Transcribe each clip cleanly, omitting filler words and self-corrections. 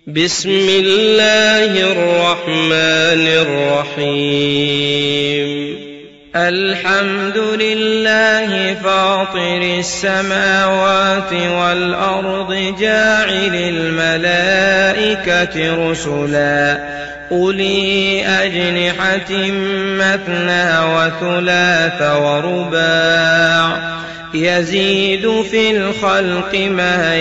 بسم الله الرحمن الرحيم الحمد لله فاطر السماوات والأرض جاعل الملائكة رسلا أولي أجنحة مثنى وثلاث ورباع يزيد في الخلق ما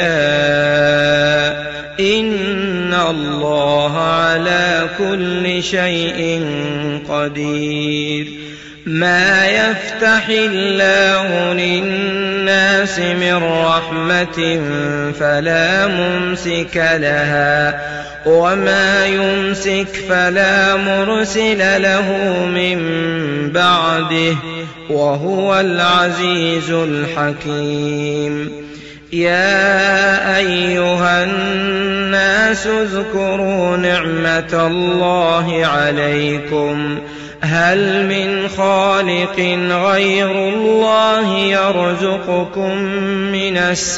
يشاء إن الله على كل شيء قدير ما يفتح الله للناس من رحمة فلا ممسك لها وما يمسك فلا مرسل له من بعده وهو العزيز الحكيم يا أيها الناس اذكروا نعمة الله عليكم هل من خالق غير الله يرزقكم من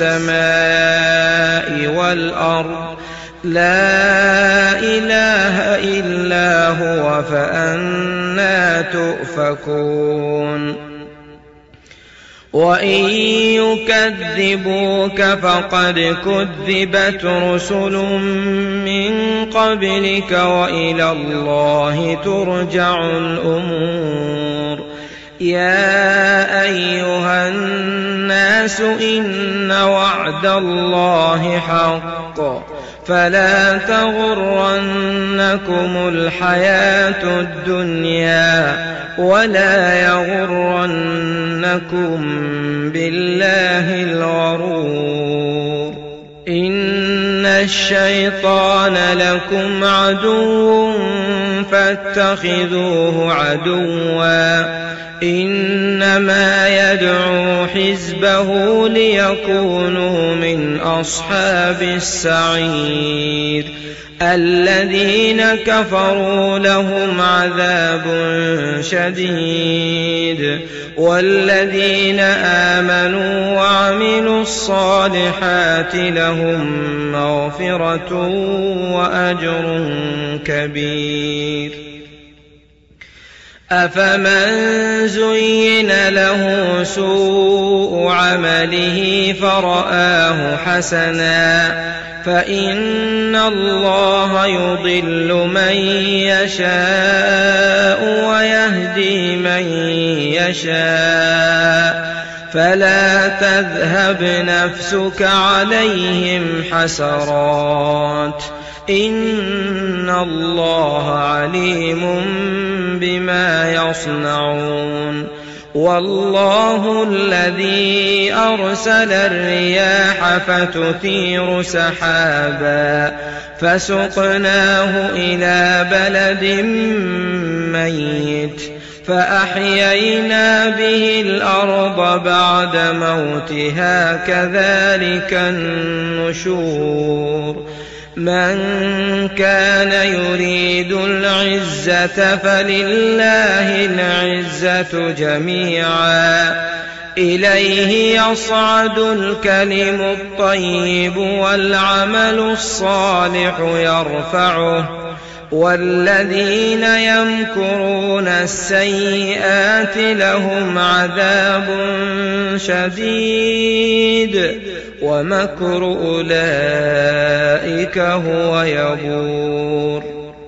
السماء والأرض لا إله إلا هو فأنى تؤفكون وإن يكذبوك فقد كذبت رسل من قبلك وإلى الله ترجع الأمور يا أيها الناس إن وعد الله حق فلا تغرنكم الحياة الدنيا ولا يغرنكم بالله الغرور إن الشيطان لكم عدو فاتخذوه عدوا إنما يدعو حزبه ليكونوا من أصحاب السعير الذين كفروا لهم عذاب شديد والذين آمنوا وعملوا الصالحات لهم مغفرة وأجر كبير أفمن زين له سوء عمله فرآه حسنا فإن الله يضل من يشاء ويهدي من يشاء فلا تذهب نفسك عليهم حسرات إن الله عليم بما يصنعون والله الذي أرسل الرياح فتثير سحابا فسقناه إلى بلد ميت فأحيينا به الأرض بعد موتها كذلك النشور من كان يريد العزة فلله العزة جميعا إليه يصعد الكلم الطيب والعمل الصالح يرفعه والذين يمكرون السيئات لهم عذاب شديد ومكر أولئك هو يبور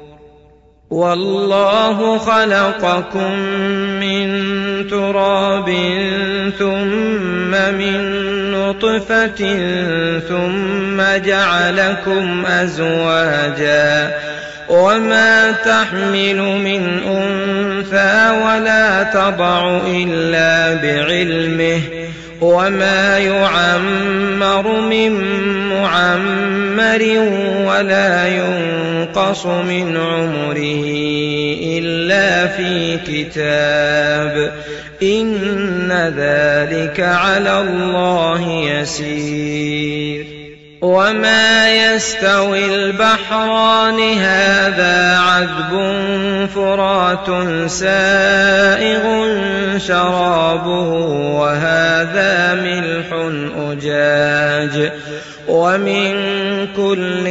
والله خلقكم من تراب ثم من نطفة ثم جعلكم أزواجا وما تحمل من أنثى ولا تضع إلا بعلمه وما يعمر من معمر ولا ينقص من عمره إلا في كتاب إن ذلك على الله يسير وما يستوي البحران هذا عذب فرات سائغ شرابه وهذا ملح أجاج ومن كل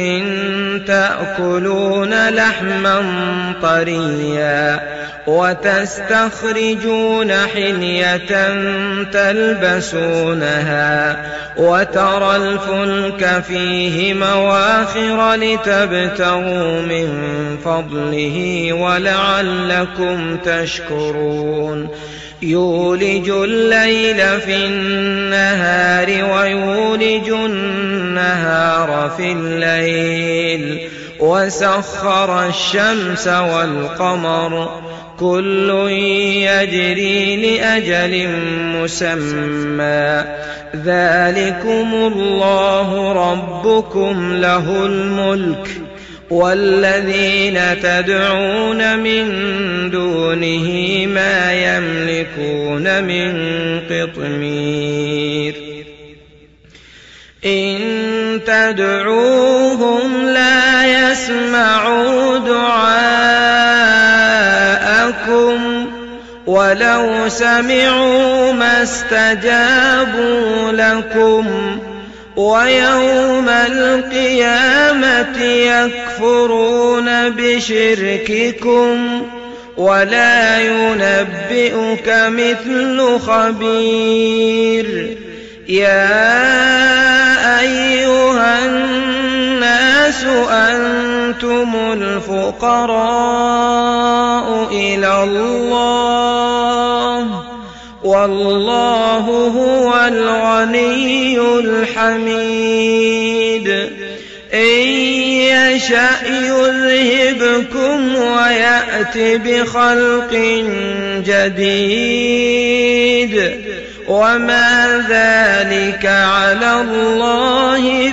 تأكلون لحما طريا وتستخرجون حلية تلبسونها وترى الفلك فيه مواخر لتبتغوا من فضله ولعلكم تشكرون يولج الليل في النهار ويولج النهار في الليل وسخر الشمس والقمر كل يجري لأجل مسمى ذلكم الله ربكم له الملك والذين تدعون من دونه ما يملكون من قطمير إن تدعوهم لا يسمعوا دعاءكم ولو سمعوا ما استجابوا لكم ويوم القيامة يكفرون بشرككم ولا ينبئك مثل خبير يا أيها الناس أنتم الفقراء إلى الله والله هو الغني الحميد إن يشأ يذهبكم ويأت بخلق جديد وما ذلك على الله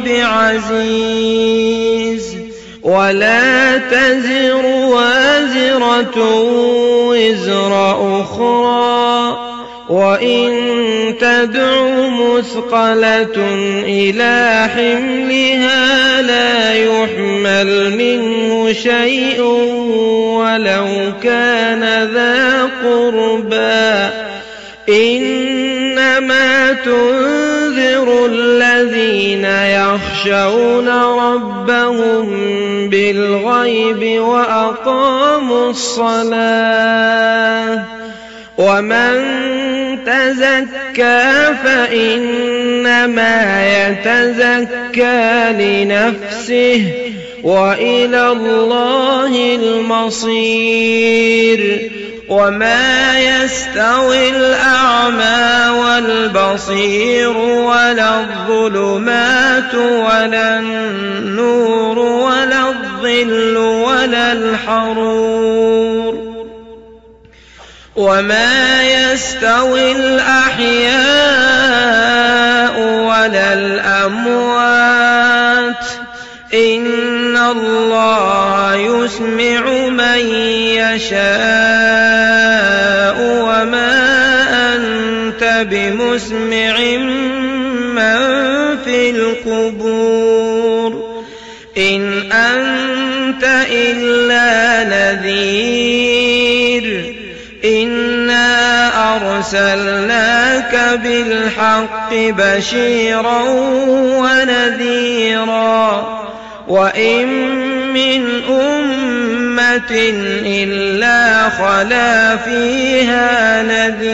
بعزيز ولا تزر وازرة وزر أخرى وإن تدع مثقلة إلى حملها لا يحمل منه شيء ولو كان ذا قربى إنما تنذر الذين يخشون ربهم بالغيب وأقاموا الصلاة ومن تزكى فإنما يتزكى لنفسه وإلى الله المصير وما يستوي الأعمى والبصير ولا الظلمات ولا النور ولا الظل ولا الحرور وما يستوي الأحياء ولا الأموات إن الله يسمع من يشاء وما أنت بمسمع من في القبور إن أنت إلا نذير إنا أرسلناك بالحق بشيرا ونذيرا وإن من أمة إلا خلا فيها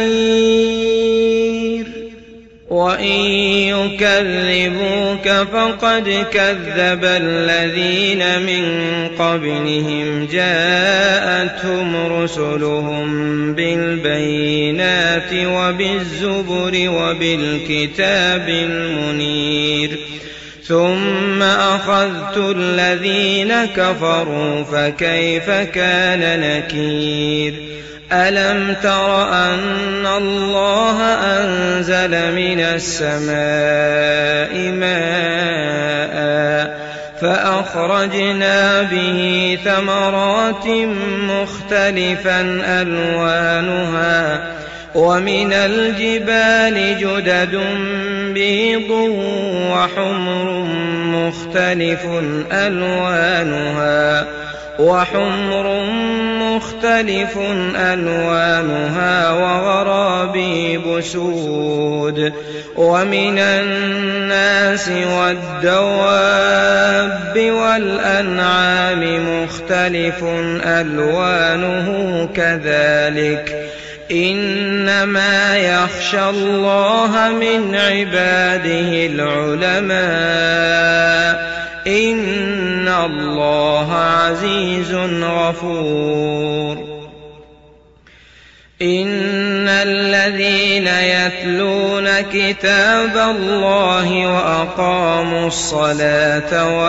نذير وإن يكذبوك فقد كذب الذين من قبلهم جاءتهم رسلهم بالبينات وبالزبر وبالكتاب المنير ثم أخذت الذين كفروا فكيف كان نكير ألم تر أن الله أنزل من السماء ماء فأخرجنا به ثمرات مختلفا ألوانها ومن الجبال جدد بيض وحمر مختلف ألوانها وغرابيب سود ومن الناس والدواب والأنعام مختلف ألوانه كذلك إنما يخشى الله من عباده العلماء إن الله عزيز غفور إن الذين يتلون كتاب الله وأقاموا الصلاة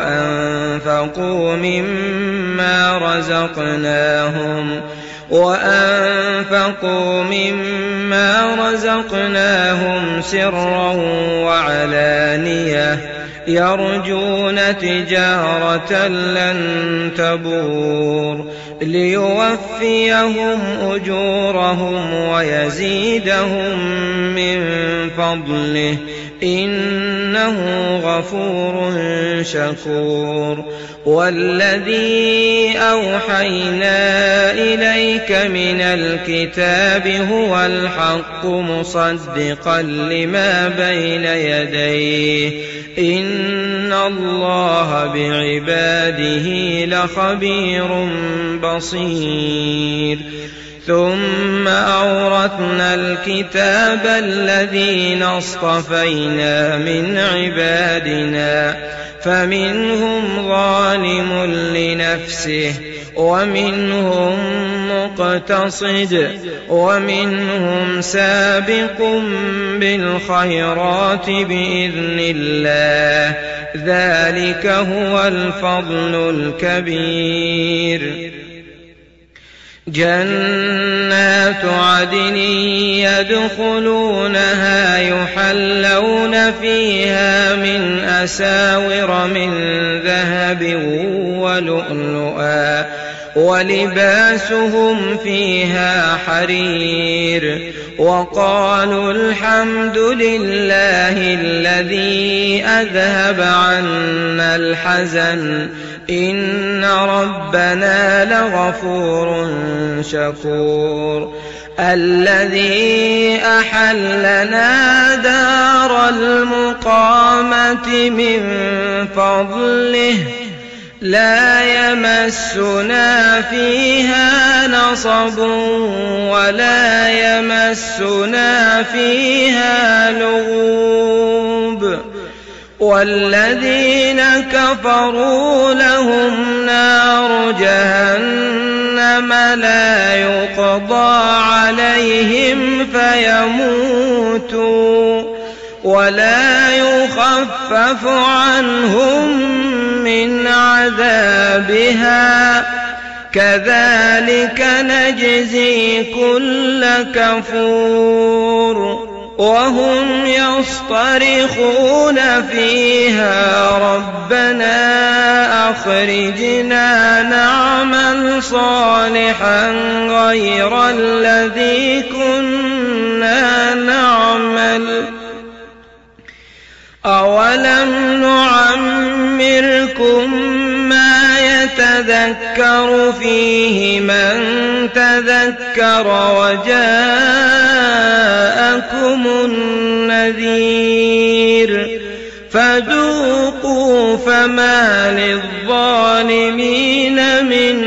وأنفقوا مما رزقناهم سرا وعلانية يرجون تجارة لن تبور ليوفيهم أجورهم ويزيدهم من فضله إنه غفور شكور والذي أوحينا إليك من الكتاب هو الحق مصدقا لما بين يديه إن الله بعباده لخبير بصير ثم أورثنا الكتاب الذين اصطفينا من عبادنا فمنهم ظالم لنفسه ومنهم مقتصد ومنهم سابق بالخيرات بإذن الله ذلك هو الفضل الكبير جنات عدن يدخلونها يحلون فيها من أساور من ذهب ولؤلؤا ولباسهم فيها حرير وقالوا الحمد لله الذي أذهب عنا الحزن إن ربنا لغفور شكور الذي أحلنا دار المقامة من فضله لا يمسنا فيها نصب ولا يمسنا فيها لغوب والذين كفروا لهم نار جهنم لا يقضى عليهم فيموتوا ولا يخفف عنهم من عذابها كذلك نجزي كل كفور وهم يصطرخون فيها ربنا أخرجنا نعمل صالحا غير الذي كنا نعمل أولم نعمركم ما يتذكر فيه من تذكر وجاءكم النذير فذوقوا فما للظالمين من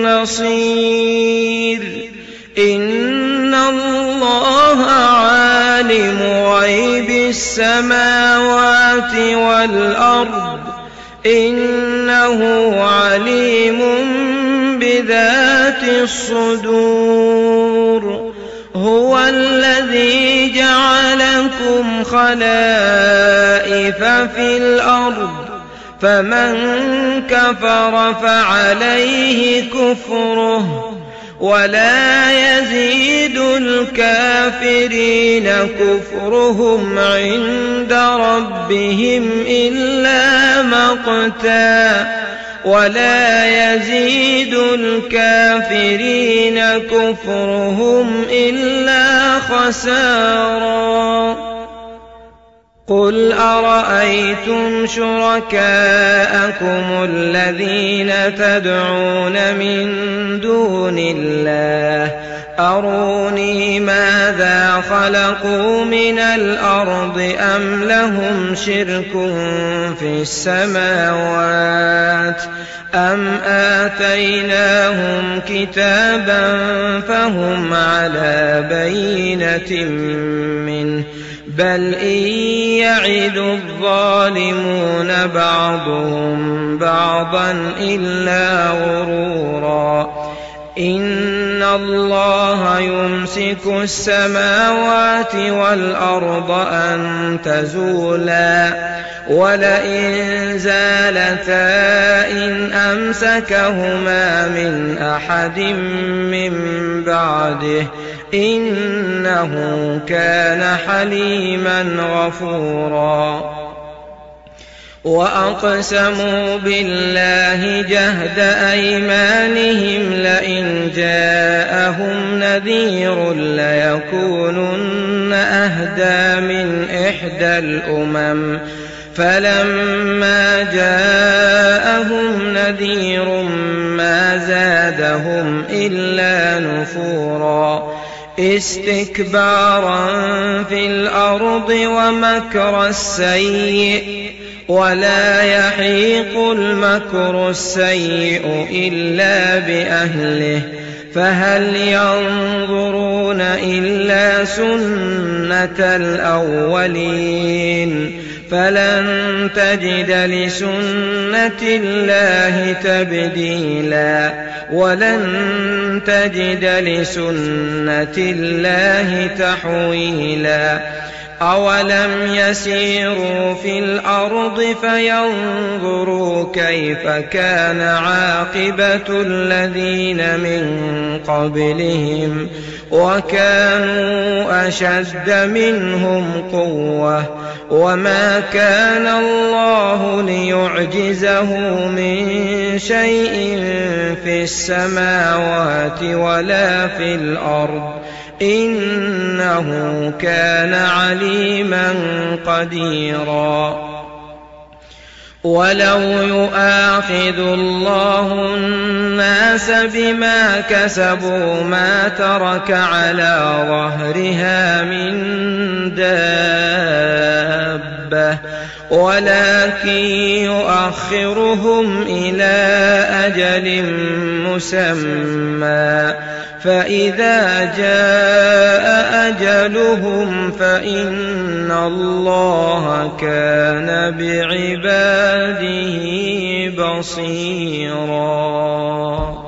نصير إن الله عالم غيب السماوات والأرض إنه عليم بذات الصدور هو الذي جعلكم خلائف في الأرض فمن كفر فعليه كفره ولا يزيد الكافرين كفرهم عند ربهم إلا مقتا ولا يزيد الكافرين كفرهم إلا خسارا قل أرأيتم شركاءكم الذين تدعون من دون الله أروني ماذا خلقوا من الأرض أم لهم شرك في السماوات أم آتيناهم كتابا فهم على بينة منه بل إن يعد الظالمون بعضهم بعضا إلا غرورا إن الله يمسك السماوات والأرض أن تزولا ولئن زالتا إن أمسكهما من أحد من بعده إنه كان حليما غفورا وأقسموا بالله جهد أيمانهم لئن جاءهم نذير ليكونن أهدى من إحدى الأمم فلما جاءهم نذير ما زادهم إلا نفورا استكبارا في الأرض ومكر السيء ولا يحيق المكر السيء إلا بأهله فهل ينظرون إلا سنة الأولين فلن تجد لسنة الله تبديلا ولن تجد لسنة الله تحويلا أولم يسيروا في الأرض فينظروا كيف كان عاقبة الذين من قبلهم وكانوا أشد منهم قوة وما كان الله ليعجزه من شيء في السماوات ولا في الأرض إنه كان عليما قديرا ولو يؤاخذ الله الناس بما كسبوا ما ترك على ظهرها من دابة ولكن يؤخرهم إلى أجل مسمى فإذا جاء أجلهم فإن الله كان بعباده بصيرا.